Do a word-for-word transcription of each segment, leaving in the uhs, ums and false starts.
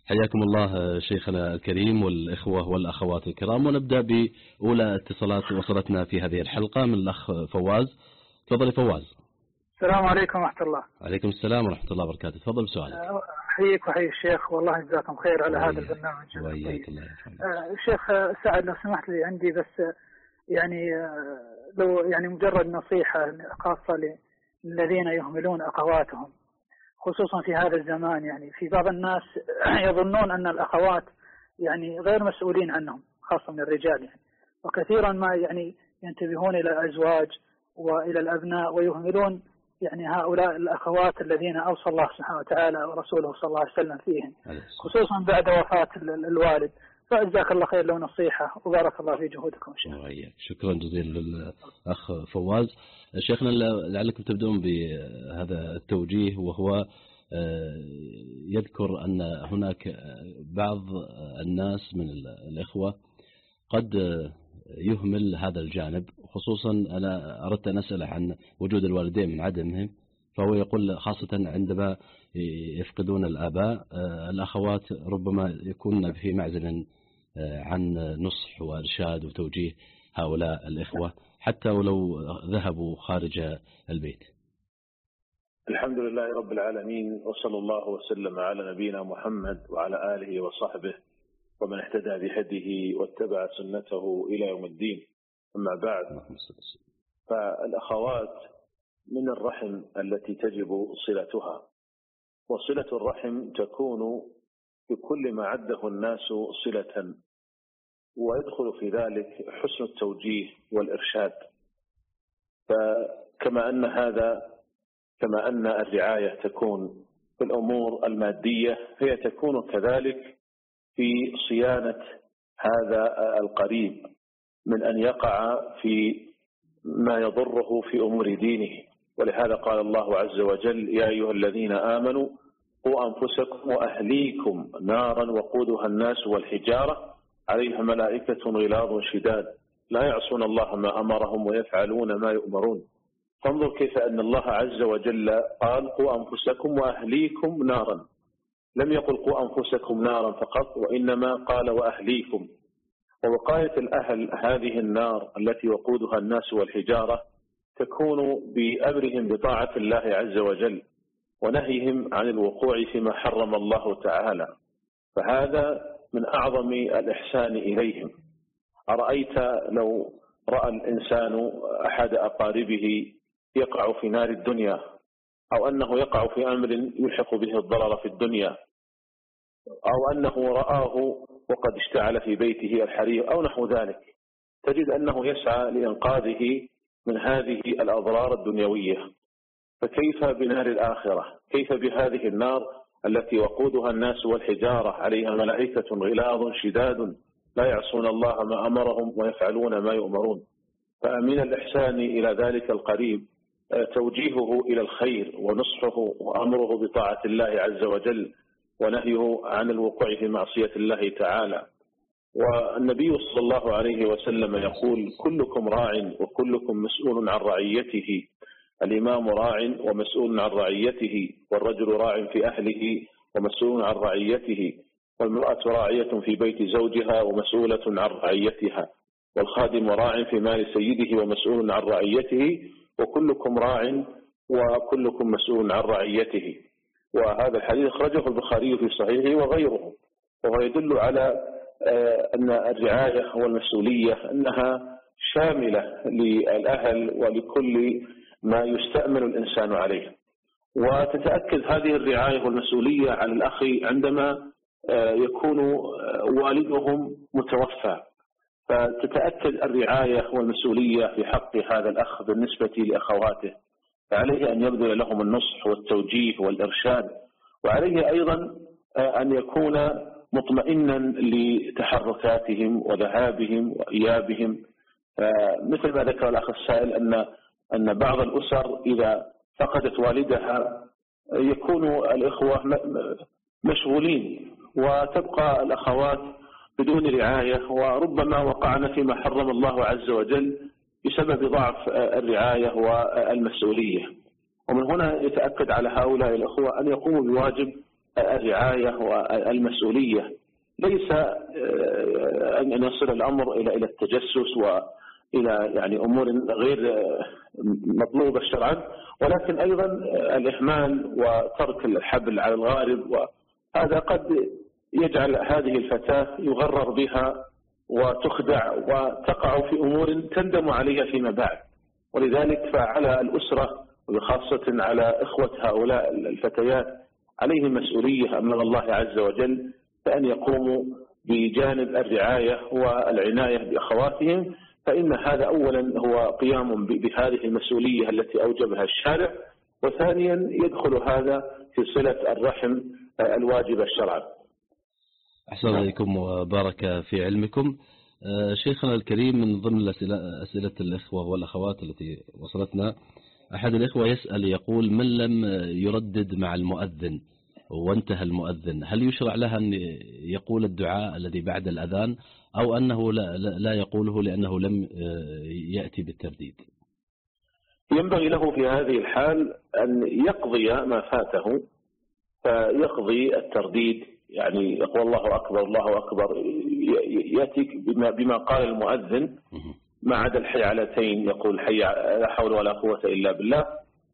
حياكم الله شيخنا الكريم والإخوة والأخوات الكرام، ونبدأ بأولى اتصالات وصلتنا في هذه الحلقة من الأخ فواز. تفضل فواز. السلام عليكم ورحمة الله. عليكم السلام ورحمة الله وبركاته. تفضل بسؤالك. أحييك وحيي الشيخ، والله جزاكم خير على هذا البرنامج. وإياك الله يرحمك. الشيخ سعد لو سمحت لي، عندي بس يعني لو يعني مجرد نصيحة خاصة للذين يهملون أخواتهم، خصوصا في هذا الزمان. يعني في بعض الناس يظنون أن الأخوات يعني غير مسؤولين عنهم، خاصة من الرجال يعني، وكثيرا ما يعني ينتبهون إلى الأزواج وإلى الأبناء ويهملون يعني هؤلاء الأخوات الذين أوصى الله سبحانه وتعالى ورسوله صلى الله عليه وسلم فيهم، خصوصا بعد وفاة الوالد. فجزاك الله خير لو نصيحة، وبارك الله في جهودكم شيخ. شكرا جزيلا للأخ فواز. شيخنا لعلكم تبدون بهذا التوجيه، وهو يذكر أن هناك بعض الناس من الإخوة قد يهمل هذا الجانب، خصوصا أنا أردت أن أسأل عن وجود الوالدين من عدمهم، فهو يقول خاصة عندما يفقدون الآباء الأخوات ربما يكون في معزل عن نصح وإرشاد وتوجيه هؤلاء الإخوة حتى ولو ذهبوا خارج البيت. الحمد لله رب العالمين، وصلى الله وسلم على نبينا محمد وعلى آله وصحبه ومن اهتدى بهديه واتبع سنته إلى يوم الدين. أما بعد، فالأخوات من الرحم التي تجب صلتها، وصلة الرحم تكون بكل ما عده الناس صلة، ويدخل في ذلك حسن التوجيه والإرشاد. فكما أن هذا كما أن الرعاية تكون في الأمور المادية، هي تكون كذلك في صيانة هذا القريب من أن يقع في ما يضره في أمور دينه. ولهذا قال الله عز وجل: يا أيها الذين آمنوا قوا أنفسكم وأهليكم نارا وقودها الناس والحجارة عليها ملائكة غلاظ شداد لا يعصون الله ما أمرهم ويفعلون ما يؤمرون. فانظر كيف أن الله عز وجل قال: قوا أنفسكم وأهليكم نارا، لم يقل قوا أنفسكم نارا فقط، وإنما قال وأهليكم. ووقاية الأهل هذه النار التي وقودها الناس والحجارة تكون بأمرهم بطاعة الله عز وجل ونهيهم عن الوقوع فيما حرم الله تعالى، فهذا من أعظم الإحسان إليهم. أرأيت لو رأى الإنسان أحد أقاربه يقع في نار الدنيا، أو أنه يقع في أمر يلحق به الضرر في الدنيا، أو أنه رآه وقد اشتعل في بيته الحريق أو نحو ذلك، تجد أنه يسعى لإنقاذه من هذه الأضرار الدنيوية. فكيف بنار الآخرة؟ كيف بهذه النار التي وقودها الناس والحجارة عليها ملائكة غلاظ شداد لا يعصون الله ما أمرهم ويفعلون ما يؤمرون؟ فمن الإحسان إلى ذلك القريب توجيهه إلى الخير ونصحه وأمره بطاعة الله عز وجل ونهيه عن الوقوع في معصية الله تعالى. والنبي صلى الله عليه وسلم يقول: كلكم راع وكلكم مسؤول عن رعيته، الإمام راع ومسؤول عن رعيته، والرجل راع في أهله ومسؤول عن رعيته، والمرأة راعية في بيت زوجها ومسؤولة عن رعيتها، والخادم راع في مال سيده ومسؤول عن رعيته، وكلكم راع وكلكم مسؤول عن رعيته. وهذا الحديث أخرجه البخاري في صحيحه وغيره، وهو يدل على أن الرعاية والمسؤولية أنها شاملة للأهل ولكل ما يستأمن الإنسان عليه. وتتأكد هذه الرعاية والمسؤولية على الأخ عندما يكون والدهم متوفى، فتتأكد الرعاية والمسؤولية في حق هذا الأخ بالنسبة لأخواته، فعليه أن يبذل لهم النصح والتوجيه والإرشاد، وعليه أيضا أن يكون مطمئنا لتحركاتهم وذهابهم وإيابهم. مثل ما ذكر الأخ السائل أن أن بعض الأسر إذا فقدت والدها يكون الإخوة مشغولين، وتبقى الأخوات بدون رعاية، وربما وقعنا فيما حرم الله عز وجل بسبب ضعف الرعاية والمسؤولية. ومن هنا يتأكد على هؤلاء الأخوة أن يقوموا بواجب الرعاية والمسؤولية ليس أن يصل الأمر إلى إلى التجسس وإلى يعني أمور غير مطلوبة شرعا، ولكن أيضا الإهمال وترك الحبل على الغارب، وهذا قد يجعل هذه الفتاة يغرر بها وتخدع وتقع في أمور تندم عليها فيما بعد. ولذلك فعلى الأسرة وخاصة على إخوة هؤلاء الفتيات عليهم مسؤولية أمام الله عز وجل فأن يقوموا بجانب الرعاية والعناية بأخواتهم، فإن هذا أولا هو قيام بهذه المسؤولية التي أوجبها الشارع، وثانيا يدخل هذا في صلة الرحم الواجبة شرعا. أحسن عليكم وبارك في علمكم. شيخنا الكريم، من ضمن أسئلة الإخوة والأخوات التي وصلتنا، أحد الإخوة يسأل يقول: من لم يردد مع المؤذن وانتهى المؤذن، هل يشرع له أن يقول الدعاء الذي بعد الأذان، أو أنه لا, لا يقوله لأنه لم يأتي بالترديد؟ ينبغي له في هذه الحال أن يقضي ما فاته، فيقضي الترديد، يعني يقول الله أكبر الله أكبر، يأتي بما, بما قال المؤذن ما عدا الحيعلتين، يقول حي لا حول ولا قوة إلا بالله،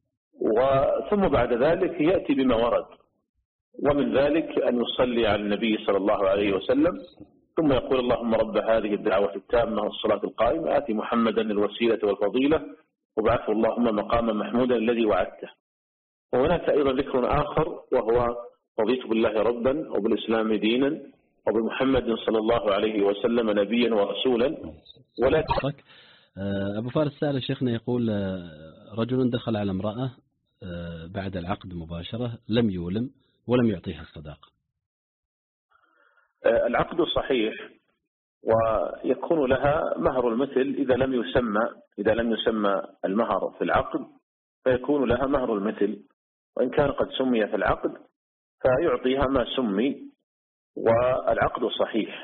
وثم بعد ذلك يأتي بما ورد، ومن ذلك أن يصلي على النبي صلى الله عليه وسلم، ثم يقول: اللهم رب هذه الدعوة التامة والصلاة القائمة آتي محمدا الوسيلة والفضيلة وابعثه اللهم مقاما محمودا الذي وعدته. وهناك أيضا ذكر آخر وهو: رضيت بالله ربا وبالإسلام دينا وبمحمد صلى الله عليه وسلم نبيا ورسولا. ولا أبو فارس سأل شيخنا يقول: رجل دخل على امرأة بعد العقد مباشرة لم يولم ولم يعطيها الصداقة. العقد صحيح، ويكون لها مهر المثل إذا لم يسمى إذا لم يسمى المهر في العقد، فيكون لها مهر المثل، وإن كان قد سمي في العقد فيعطيها ما سمي، والعقد صحيح.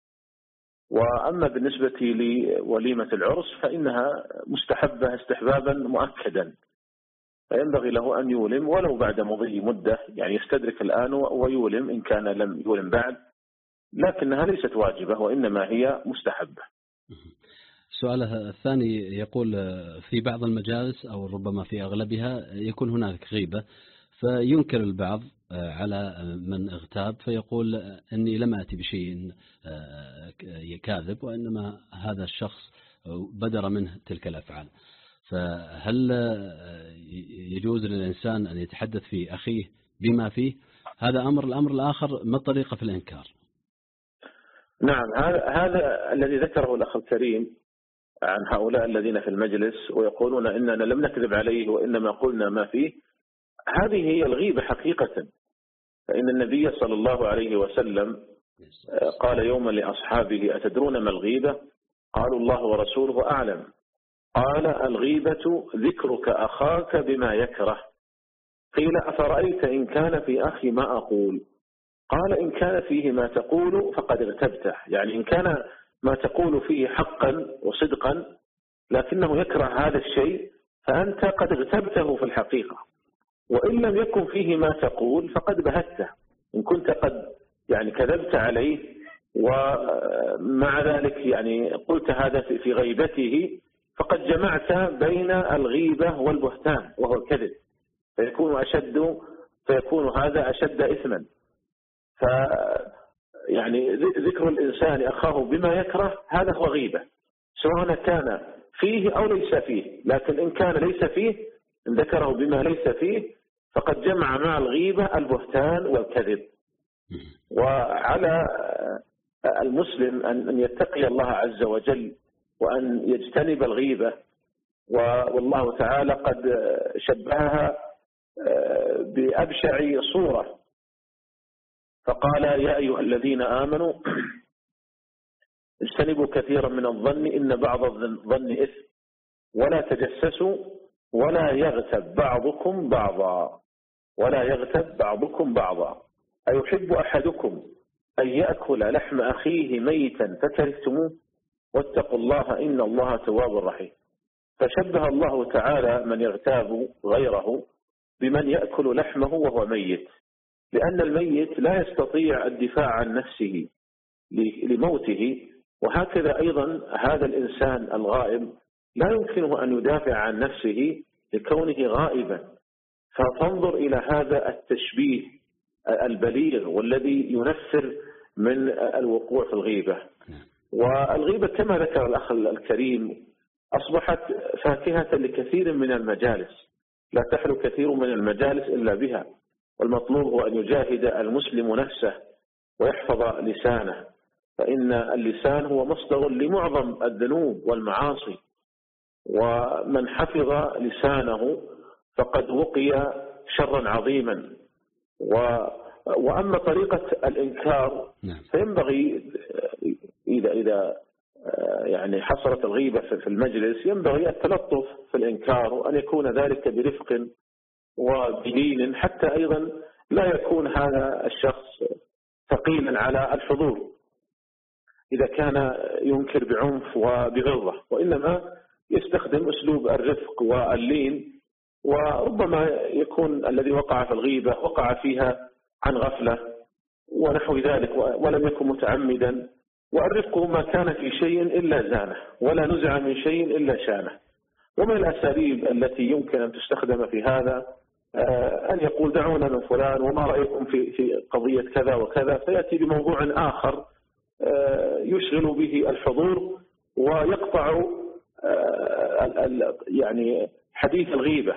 وأما بالنسبة لوليمة العرس فإنها مستحبة استحبابا مؤكدا، فينبغي له أن يولم ولو بعد مضي مدة، يعني يستدرك الآن ويولم إن كان لم يولم بعد، لكنها ليست واجبة وإنما هي مستحبة. سؤاله الثاني يقول: في بعض المجالس أو ربما في أغلبها يكون هناك غيبة، فينكر البعض على من اغتاب، فيقول: أني لم أتي بشيء كاذب، وإنما هذا الشخص بدر منه تلك الأفعال. فهل يجوز للإنسان أن يتحدث في أخيه بما فيه؟ هذا أمر. الأمر الآخر: ما الطريقة في الإنكار؟ نعم، هذا الذي ذكره الأخ الكريم عن هؤلاء الذين في المجلس ويقولون إننا لم نكذب عليه وإنما قلنا ما فيه، هذه هي الغيبة حقيقة. فإن النبي صلى الله عليه وسلم قال يوما لأصحابه: أتدرون ما الغيبة؟ قالوا: الله ورسوله أعلم. قال: الغيبة ذكرك أخاك بما يكره. قيل: أفرأيت إن كان في أخي ما أقول؟ قال: إن كان فيه ما تقول فقد اغتبته، يعني إن كان ما تقول فيه حقا وصدقا لكنه يكره هذا الشيء فأنت قد اغتبته في الحقيقة، وإن لم يكن فيه ما تقول فقد بهته، إن كنت قد يعني كذبت عليه ومع ذلك يعني قلت هذا في غيبته فقد جمعت بين الغيبة والبهتان وهو الكذب، فيكون أشد فيكون هذا أشد إثما. ف يعني ذكر الإنسان أخاه بما يكره هذا هو غيبة، سواء كان فيه أو ليس فيه، لكن إن كان ليس فيه إن ذكره بما ليس فيه فقد جمع مع الغيبة البهتان والكذب. وعلى المسلم أن يتقي الله عز وجل وأن يجتنب الغيبة، والله تعالى قد شبهها بأبشع صورة، فقال: يا أيها الذين آمنوا اجتنبوا كثيرا من الظن إن بعض الظن إثم ولا تجسسوا ولا يغتب بعضكم بعضا ولا يغتب بعضكم بعضا أيحب أحدكم أن يأكل لحم أخيه ميتا فكرهتموه واتقوا الله إن الله تواب رحيم. فشبه الله تعالى من يغتاب غيره بمن يأكل لحمه وهو ميت، لأن الميت لا يستطيع الدفاع عن نفسه لموته، وهكذا أيضا هذا الإنسان الغائب لا يمكنه أن يدافع عن نفسه لكونه غائبا. فانظر إلى هذا التشبيه البليغ والذي ينفر من الوقوع في الغيبة. والغيبة كما ذكر الأخ الكريم أصبحت فاكهة لكثير من المجالس، لا تحلو كثير من المجالس إلا بها. والمطلوب هو أن يجاهد المسلم نفسه ويحفظ لسانه، فإن اللسان هو مصدر لمعظم الذنوب والمعاصي، ومن حفظ لسانه فقد وقي شرا عظيما. وأما طريقة الإنكار فينبغي إذا إذا يعني حصلت الغيبة في المجلس ينبغي التلطف في الإنكار، وأن يكون ذلك برفق وبلين، حتى أيضا لا يكون هذا الشخص ثقيلا على الحضور إذا كان ينكر بعنف وبغلظة، وإنما يستخدم أسلوب الرفق واللين. وربما يكون الذي وقع في الغيبة وقع فيها عن غفلة ونحو ذلك ولم يكن متعمدا، والرفق ما كان في شيء إلا زانه، ولا نزع من شيء إلا شانه. ومن الأساليب التي يمكن أن تستخدم في هذا أن يقول دعونا من فلان وما رأيكم في في قضية كذا وكذا، فيأتي بموضوع آخر يشغل به الحضور ويقطع يعني حديث الغيبة،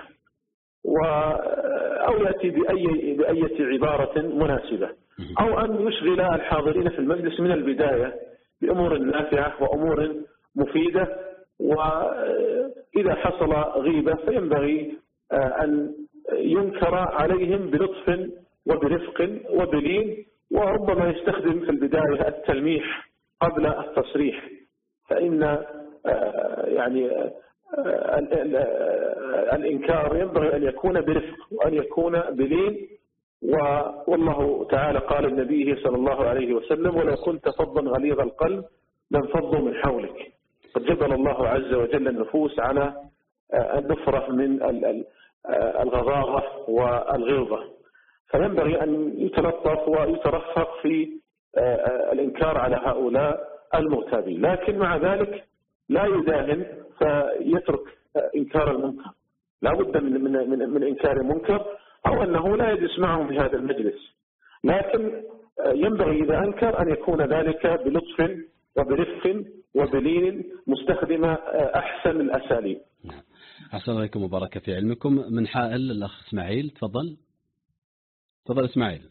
أو يأتي بأي بأية عبارة مناسبة، أو أن يشغل الحاضرين في المجلس من البداية بأمور نافعة وأمور مفيدة. وإذا حصل غيبة فينبغي أن ينكر عليهم بلطف وبرفق وبلين، وربما يستخدم في البداية التلميح قبل التصريح، فإن يعني الإنكار ينبغي أن يكون برفق وأن يكون بلين. والله تعالى قال النبي صلى الله عليه وسلم: ولو كنت فظا غليظ القلب لانفضوا من حولك. قد جبل الله عز وجل النفوس على النفرة من الغضاضة والغلظة، فينبغي أن يتلطف ويترفق في الإنكار على هؤلاء المغتابين، لكن مع ذلك لا يداهن فيترك إنكار المنكر، لا بد من, من, من, من إنكار المنكر، أو أنه لا يجلس معهم في هذا المجلس. لكن ينبغي إذا أنكر أن يكون ذلك بلطف وبرفق وبلين، مستخدم أحسن الأساليب. أحسن عليكم وبارك في علمكم. من حائل الأخ إسماعيل، تفضل تفضل إسماعيل.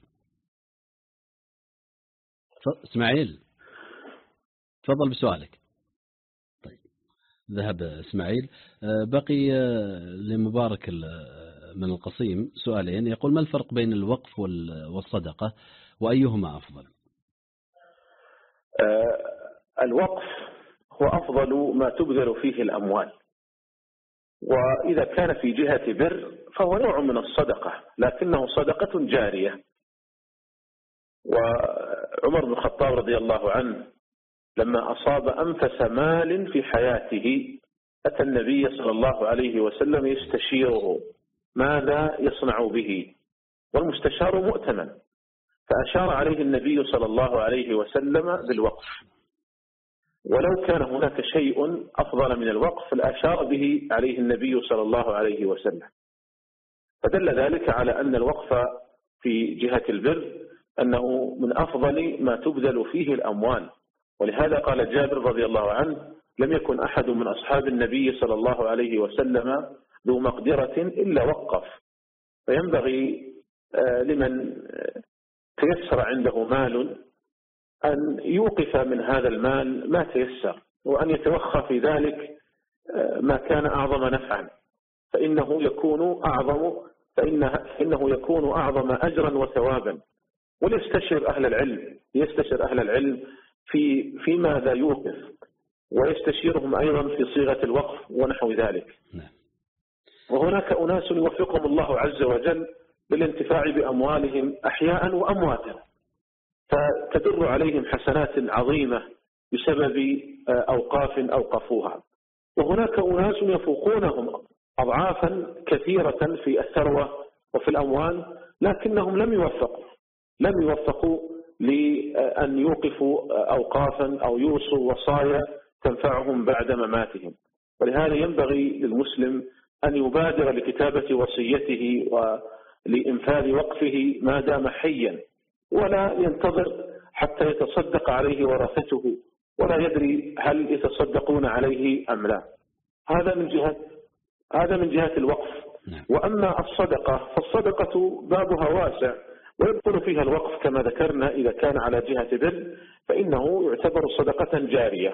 إسماعيل تفضل بسؤالك. طيب ذهب إسماعيل. بقي لمبارك من القصيم سؤالين. يقول: ما الفرق بين الوقف والصدقة وأيهما أفضل؟ الوقف هو أفضل ما تبذل فيه الأموال، وإذا كان في جهة بر فهو نوع من الصدقة لكنه صدقة جارية. وعمر بن الخطاب رضي الله عنه لما أصاب أنفس مال في حياته أتى النبي صلى الله عليه وسلم يستشيره ماذا يصنع به، والمستشار مؤتمن، فأشار عليه النبي صلى الله عليه وسلم بالوقف. ولو كان هناك شيء أفضل من الوقف لأشار به عليه النبي صلى الله عليه وسلم، فدل ذلك على أن الوقف في جهة البر أنه من أفضل ما تبذل فيه الأموال. ولهذا قال جابر رضي الله عنه: لم يكن أحد من أصحاب النبي صلى الله عليه وسلم ذو مقدرة إلا وقف. فينبغي لمن تيسر عنده مال أن يوقف من هذا المال ما تيسر، وأن يتوخى في ذلك ما كان أعظم نفعا، فإنه يكون أعظم فإنه يكون أعظم أجرا وثوابا. وليستشر أهل العلم يستشر أهل العلم في في ماذا يوقف، ويستشيرهم أيضا في صيغة الوقف ونحو ذلك. وهناك أناس يوفقهم الله عز وجل بالانتفاع بأموالهم أحياء وأمواتا، فتدر عليهم حسنات عظيمة بسبب أوقاف أوقفوها. وهناك أناس يفوقونهم أضعافا كثيرة في الثروة وفي الأموال، لكنهم لم يوفقوا لم يوفقوا لأن يوقفوا أوقافا أو يوصوا وصايا تنفعهم بعد مماتهم. ولهذا ينبغي للمسلم أن يبادر لكتابة وصيته ولإنفاذ وقفه ما دام حيا، ولا ينتظر حتى يتصدق عليه ورثته ولا يدري هل يتصدقون عليه أم لا. هذا من جهة هذا من جهة الوقف. وأما الصدقة فالصدقة بابها واسع ويدخل فيها الوقف كما ذكرنا إذا كان على جهة بر فإنه يعتبر صدقة جارية.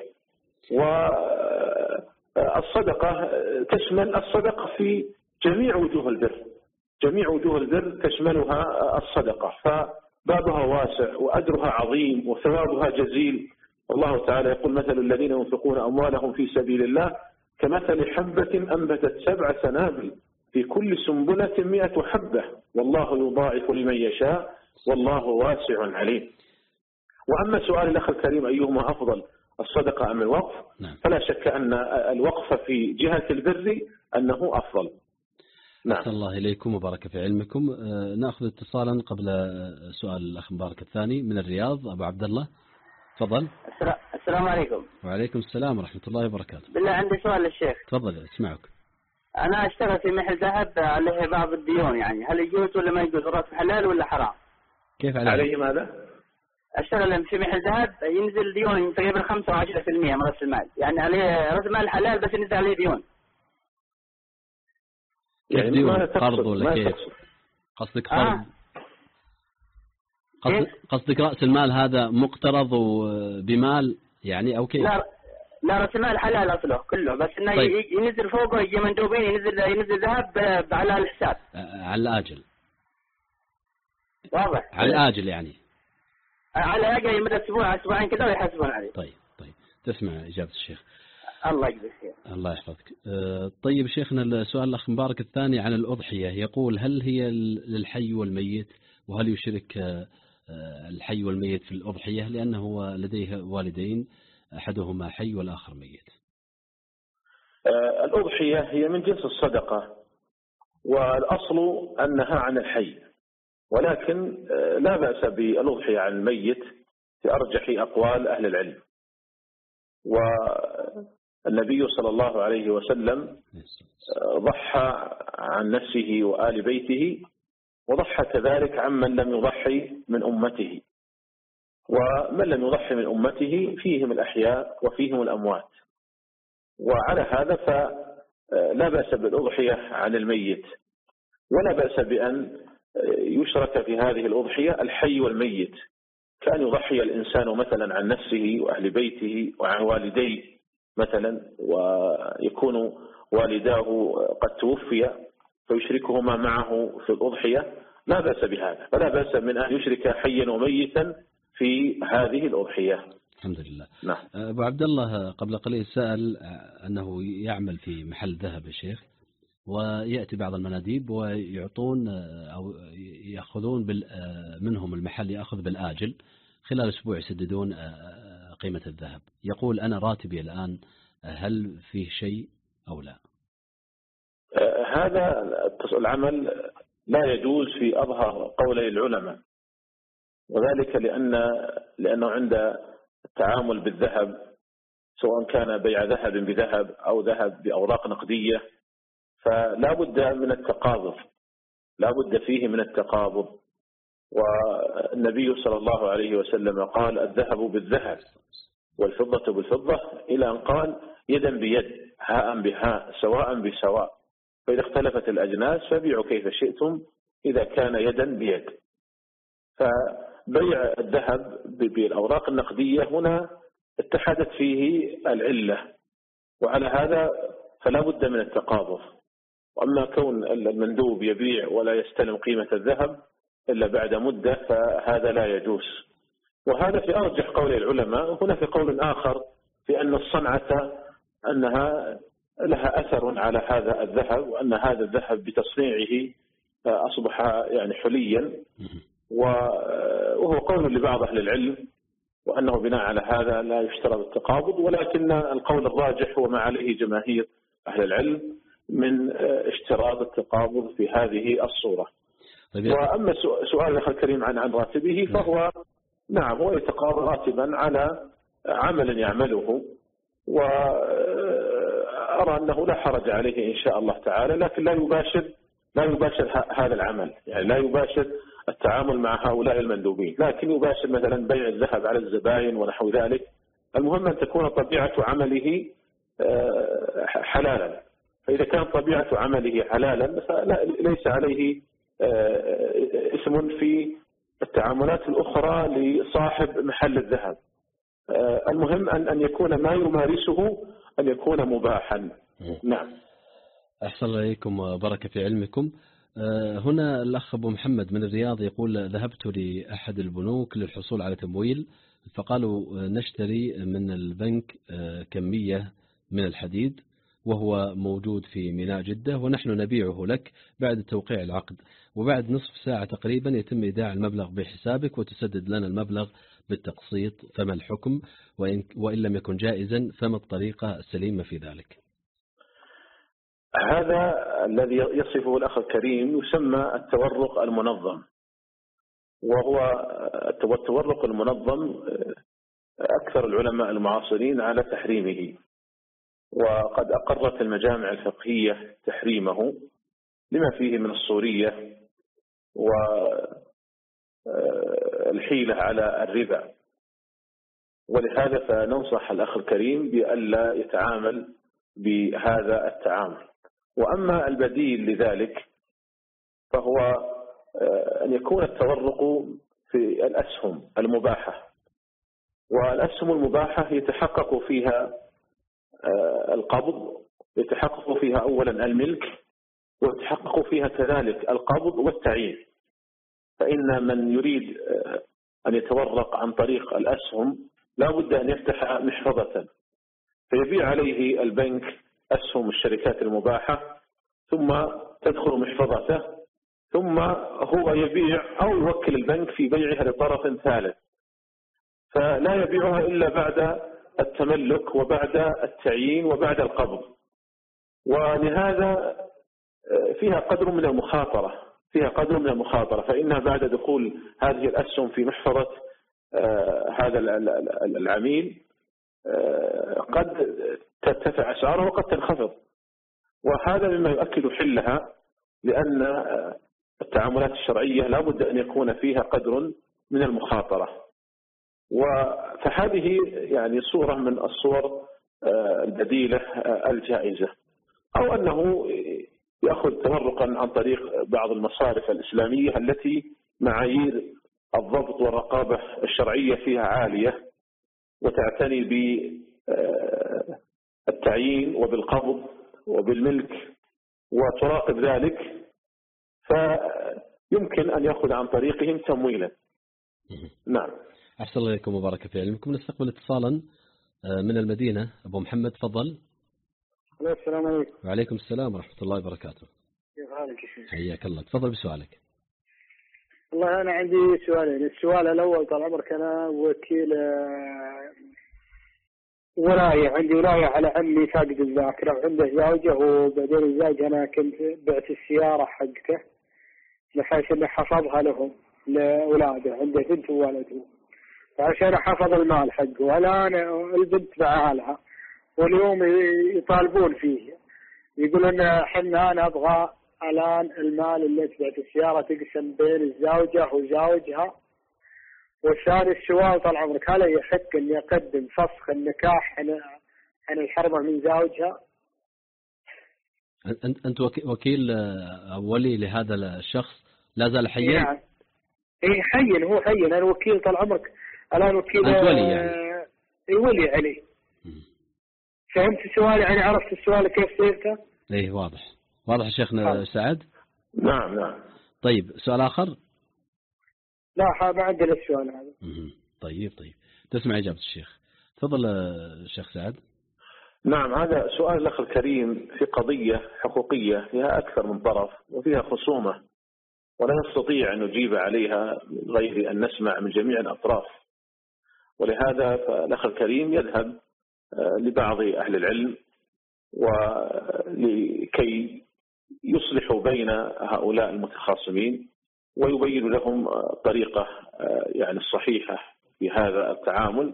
والصدقة تشمل الصدقة في جميع وجوه البر، جميع وجوه البر تشملها الصدقة، فبابها واسع وأجرها عظيم وثوابها جزيل. الله تعالى يقول مثل الذين ينفقون أموالهم في سبيل الله كمثل حبة أنبتت سبع سنابل في كل سنبلة مئة حبة والله يضاعف لمن يشاء والله واسع عليم. وأما سؤال الأخ الكريم أيهما أفضل الصدقة أم الوقف؟ فلا شك أن الوقف في جهة البر أنه أفضل. نعم. أحسن الله إليكم وبارك في علمكم. نأخذ اتصالا قبل سؤال الأخ مبارك الثاني من الرياض. أبو عبد الله تفضل. السلام عليكم. وعليكم السلام ورحمة الله وبركاته. بالله عندي سؤال للشيخ. تفضل اسمعك. أنا أشتغل في محل ذهب عليه بعض الديون، يعني هل يجوز ولا ما يجوز؟ رأس حلال ولا حرام؟ كيف عليه؟ عليه ماذا؟ أشتغل في محل ذهب ينزل ديون تقريبا خمسة وعشرة في المئة من رأس المال، يعني عليه رأس مال حلال بس ينزل عليه ديون. كيف يعني ديون؟ قرض ولا كيف؟ قصدك قرض؟ آه. قصد... قصدك رأس المال هذا مقترض بمال يعني أو كيف؟ لا لا رأس المال حلال أصله كله، بس إنه طيب. ينزل فوقه يجي مندوبين ينزل ينزل ذهب على الحساب. على الآجل. واضح. على الآجل يعني. على الآجل مدة أسبوع أسبوعين كذا ويحاسبون عليه. طيب طيب تسمع إجابة الشيخ. الله يجزيك خير. الله يحفظك. طيب شيخنا السؤال الأخ مبارك الثاني عن الأضحية، يقول هل هي للحي والميت، وهل يشرك الحي والميت في الأضحية لأنه لديه والدين أحدهما حي والآخر ميت؟ الأضحية هي من جنس الصدقة والأصل أنها عن الحي، ولكن لا بأس بالأضحية عن الميت في أرجح أقوال أهل العلم. والنبي صلى الله عليه وسلم ضحى عن نفسه وآل بيته، وضحى كذلك عمن لم يضحي من أمته، ومن لم يضحي من أمته فيهم الأحياء وفيهم الأموات. وعلى هذا فلا بأس بالأضحية عن الميت، ولا بأس بأن يشرك في هذه الأضحية الحي والميت، كأن يضحي الإنسان مثلا عن نفسه وأهل بيته وعن والديه مثلا، ويكون والداه قد توفي فيشركهما معه في الأضحية، لا بأس بهذا، فلا بأس من أن يشرك حيا وميتا في هذه الأضحية. الحمد لله. نعم. أبو عبد الله قبل قليل سأل أنه يعمل في محل ذهب يا شيخ، ويأتي بعض المناديب ويعطون أو يأخذون منهم المحل يأخذ بالآجل خلال أسبوع يسددون قيمة الذهب. يقول أنا راتبي الآن هل فيه شيء أو لا؟ هذا العمل لا يجوز في أظهر قولي العلماء، وذلك لأن لأنه عند التعامل بالذهب سواء كان بيع ذهب بذهب أو ذهب بأوراق نقدية فلا بد من التقابض، لا بد فيه من التقابض. والنبي صلى الله عليه وسلم قال الذهب بالذهب والفضة بالفضة، إلى أن قال يدا بيد هاء بهاء سواء بسواء، فإذا اختلفت الأجناس فبيعوا كيف شئتم إذا كان يدا بيد. فبيع الذهب بالأوراق النقدية هنا اتحدت فيه العلة، وعلى هذا فلا بد من التقابض. وأما كون المندوب يبيع ولا يستلم قيمة الذهب إلا بعد مدة فهذا لا يجوز. وهذا في أرجح قول العلماء. هنا في قول آخر في أن الصنعة أنها لها أثر على هذا الذهب، وأن هذا الذهب بتصنيعه أصبح يعني حليا، وهو قول لبعض أهل العلم وأنه بناء على هذا لا يشترط التقابض، ولكن القول الراجح وما عليه جماهير أهل العلم من اشتراط التقابض في هذه الصورة. وأما سؤال الأخ الكريم عن عن راتبه فهو نعم هو يتقاضى راتبا على عمل يعمله، وأرى أنه لا حرج عليه إن شاء الله تعالى، لكن لا يباشر لا يباشر هذا العمل، يعني لا يباشر التعامل مع هؤلاء المندوبين، لكن يباشر مثلا بيع الذهب على الزبائن ونحو ذلك. المهم أن تكون طبيعة عمله حلالا، فإذا كانت طبيعة عمله حلالا فليس عليه اسم في التعاملات الأخرى لصاحب محل الذهب. المهم أن أن يكون ما يمارسه أن يكون مباحا. نعم. أحسن الله إليكم وبارك في علمكم. هنا الأخ أبو محمد من الرياض يقول ذهبت لأحد البنوك للحصول على تمويل، فقالوا نشتري من البنك كمية من الحديد وهو موجود في ميناء جدة، ونحن نبيعه لك بعد توقيع العقد، وبعد نصف ساعة تقريبا يتم إيداع المبلغ بحسابك وتسدد لنا المبلغ بالتقسيط، فما الحكم؟ وإن, وإن لم يكن جائزا فما الطريقة السليمة في ذلك؟ هذا الذي يصفه الأخ الكريم يسمى التورق المنظم، وهو التورق المنظم أكثر العلماء المعاصرين على تحريمه، وقد أقرت المجامع الفقهية تحريمه لما فيه من الصورية والحيلة على الربا، ولهذا فننصح الأخ الكريم بألا يتعامل بهذا التعامل. وأما البديل لذلك فهو أن يكون التورق في الأسهم المباحة، والأسهم المباحة يتحقق فيها القبض، يتحقق فيها أولا الملك، ويتحقق فيها كذلك القبض والتعيين. فإن من يريد أن يتورق عن طريق الأسهم لا بد أن يفتح محفظة فيبيع عليه البنك أسهم الشركات المباحة، ثم تدخل محفظته، ثم هو يبيع أو يوكل البنك في بيعها لطرف ثالث، فلا يبيعها إلا بعد التملك وبعد التعيين وبعد القبض. ولهذا فيها قدر من المخاطرة فيها قدر من المخاطرة فإنها بعد دخول هذه الأسهم في محفظة هذا العميل قد ترتفع أسعارها وقد تنخفض، وهذا مما يؤكد حلها، لأن التعاملات الشرعية لا بد أن يكون فيها قدر من المخاطرة. فهذه يعني صورة من الصور البديلة الجائزة، أو أنه يأخذ تورقا عن طريق بعض المصارف الإسلامية التي معايير الضبط والرقابة الشرعية فيها عالية، وتعتني بالتعيين وبالقبض وبالملك وتراقب ذلك، فيمكن أن يأخذ عن طريقهم تمويلا. نعم. أحسن الله إليكم وبارك في علمكم. نستقبل اتصالا من المدينة. أبو محمد تفضل. السلام عليكم. وعليكم السلام ورحمة الله وبركاته. كيف حالك يا شيخ؟ حياك الله، تفضل بسؤالك. والله أنا عندي سؤالين. السؤال الأول طال عمرك، أنا وكيل ولاية، عندي ولاية على عمي فاقد الذاكرة وعنده زوجة، وبعدين الزوج أنا كنت بعت السيارة حقته بحيث إنه حفظها لهم لأولاده، عنده بنت وولده، فعشان أحفظ المال حقه. والآن البنت باعها لها، واليوم يطالبون فيه، يقولون احنا أنا أبغى الآن المال اللي تبعت السيارة تقسم بين الزوجة وزوجها. والثاني السؤال طال عمرك، هل يحق أن يقدم فسخ النكاح عن عن الحرمة من زوجها؟ أنت أنت وكيل أو ولي لهذا الشخص لا زال حيا؟ نعم. إيه حي، هو حي. أنا وكيل طال عمرك الآن، وكيل أنت ولي يعني؟ إيه ولي عليه. فهمت سؤالي؟ يعني عرفت السؤال كيف صيغته؟ إيه واضح واضح شيخنا سعد. نعم نعم. طيب سؤال آخر؟ لا ما عندنا السؤال هذا. طيب طيب تسمع إجابة الشيخ. تفضل الشيخ سعد. نعم، هذا سؤال الأخ الكريم في قضية حقوقية فيها أكثر من طرف وفيها خصومة، ولا نستطيع أن نجيب عليها غير أن نسمع من جميع الأطراف، ولهذا فالأخ الكريم يذهب لبعض أهل العلم ولكي يصلحوا بين هؤلاء المتخاصمين ويبين لهم الطريقة يعني الصحيحة في هذا التعامل.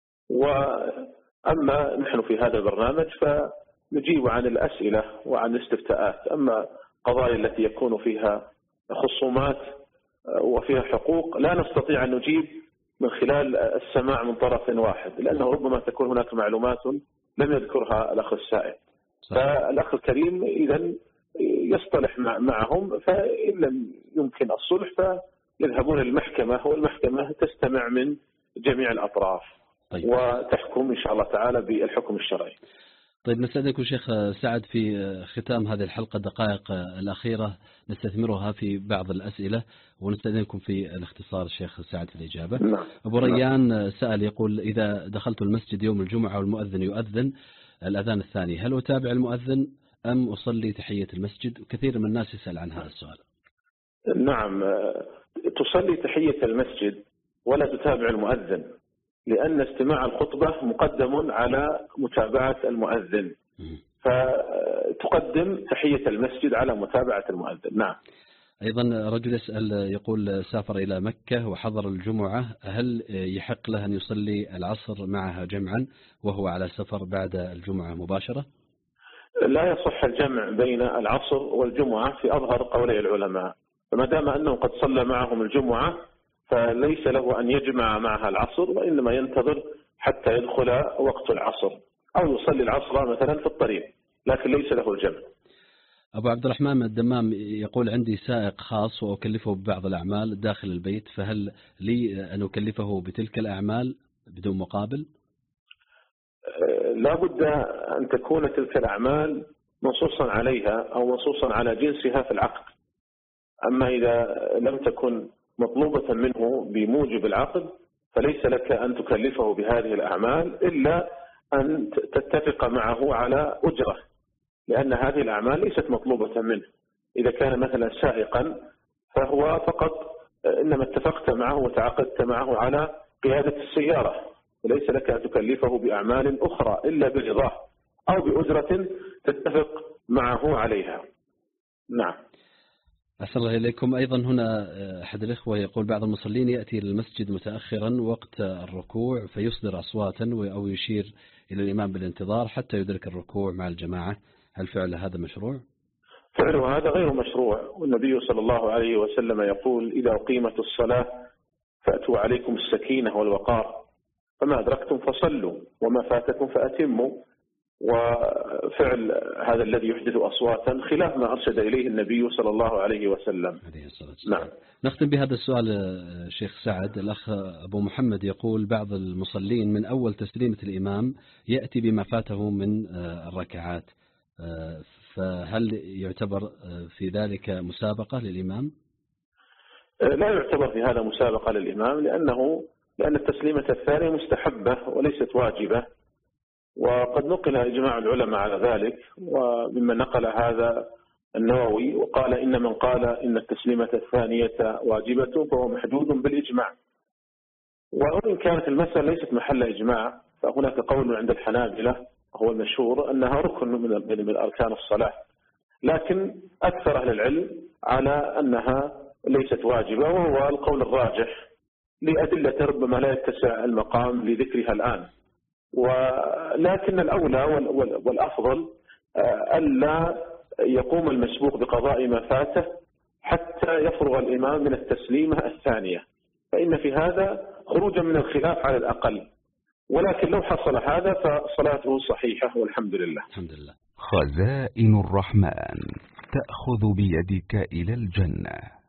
وأما نحن في هذا البرنامج فنجيب عن الأسئلة وعن الاستفتاءات. أما قضايا التي يكون فيها خصومات وفيها حقوق لا نستطيع أن نجيب من خلال السماع من طرف واحد، لأنه ربما تكون هناك معلومات لم يذكرها الأخ السائل. فالأخ الكريم إذن يصطلح معهم، فإن لم يمكن الصلح فيذهبون للمحكمة، والمحكمة تستمع من جميع الأطراف طيب. وتحكم إن شاء الله تعالى بالحكم الشرعي. طيب نستأذنكم شيخ سعد في ختام هذه الحلقة الدقائق الأخيرة نستثمرها في بعض الأسئلة، ونستأذنكم في الاختصار الشيخ سعد في الإجابة. نعم. أبو ريان سأل يقول: إذا دخلت المسجد يوم الجمعة والمؤذن يؤذن الأذان الثاني، هل أتابع المؤذن أم أصلي تحية المسجد؟ كثير من الناس يسأل عن هذا السؤال. نعم، تصلي تحية المسجد ولا تتابع المؤذن، لأن استماع الخطبة مقدم على متابعة المؤذن، فتقدم تحية المسجد على متابعة المؤذن. نعم. أيضا رجل يسأل يقول: سافر إلى مكة وحضر الجمعة، هل يحق له أن يصلي العصر معها جمعا وهو على سفر بعد الجمعة مباشرة؟ لا يصح الجمع بين العصر والجمعة في أظهر قولي العلماء، فما دام أنه قد صلى معهم الجمعة فليس له أن يجمع معها العصر، وإنما ينتظر حتى يدخل وقت العصر، أو يصلي العصر مثلا في الطريق، لكن ليس له الجمع. أبو عبد الرحمن من الدمام يقول: عندي سائق خاص وأكلفه ببعض الأعمال داخل البيت، فهل لي أن أكلفه بتلك الأعمال بدون مقابل؟ لا بد أن تكون تلك الأعمال منصوصا عليها أو منصوصا على جنسها في العقد. أما إذا لم تكن مطلوبة منه بموجب العقد فليس لك أن تكلفه بهذه الأعمال إلا أن تتفق معه على أجرة، لأن هذه الأعمال ليست مطلوبة منه. إذا كان مثلا سائقا فهو فقط إنما اتفقت معه وتعاقدت معه على قيادة السيارة، وليس لك أن تكلفه بأعمال أخرى إلا برضاه أو بأجرة تتفق معه عليها. نعم. أحسن الله إليكم. أيضا هنا أحد الإخوة يقول: بعض المصلين يأتي للمسجد متأخرا وقت الركوع فيصدر أصواتا أو يشير إلى الإمام بالانتظار حتى يدرك الركوع مع الجماعة، هل فعل هذا مشروع؟ فعل هذا غير مشروع، والنبي صلى الله عليه وسلم يقول: إذا أقيمت الصلاة فأتوا عليكم السكينة والوقار، فما أدركتم فصلوا وما فاتكم فأتموا. وفعل هذا الذي يحدث أصواتا خلاف ما أرشد إليه النبي صلى الله عليه وسلم. نعم. نختم بهذا السؤال شيخ سعد. الأخ أبو محمد يقول: بعض المصلين من أول تسليمة الإمام يأتي بما فاته من الركعات، فهل يعتبر في ذلك مسابقة للإمام؟ لا يعتبر في هذا مسابقة للإمام، لأنه لأن التسليمة الثانية مستحبة وليست واجبة، وقد نقل إجماع العلماء على ذلك، ومما نقل هذا النووي وقال: إن من قال إن التسليمة الثانية واجبة فهو محدود بالإجماع. وإن كانت المسألة ليست محل إجماع، فهناك قول عند الحنابلة هو المشهور أنها ركن من من أركان الصلاة، لكن أكثر أهل العلم على أنها ليست واجبة، وهو القول الراجح لأدلة ربما لا يتسع المقام لذكرها الآن. ولكن الأولى والأفضل ألا يقوم المسبوق بقضاء ما فاته حتى يفرغ الإمام من التسليمة الثانية، فإن في هذا خروجا من الخلاف على الأقل، ولكن لو حصل هذا فصلاته صحيحة والحمد لله. الحمد لله. خزائن الرحمن تأخذ بيدك إلى الجنة.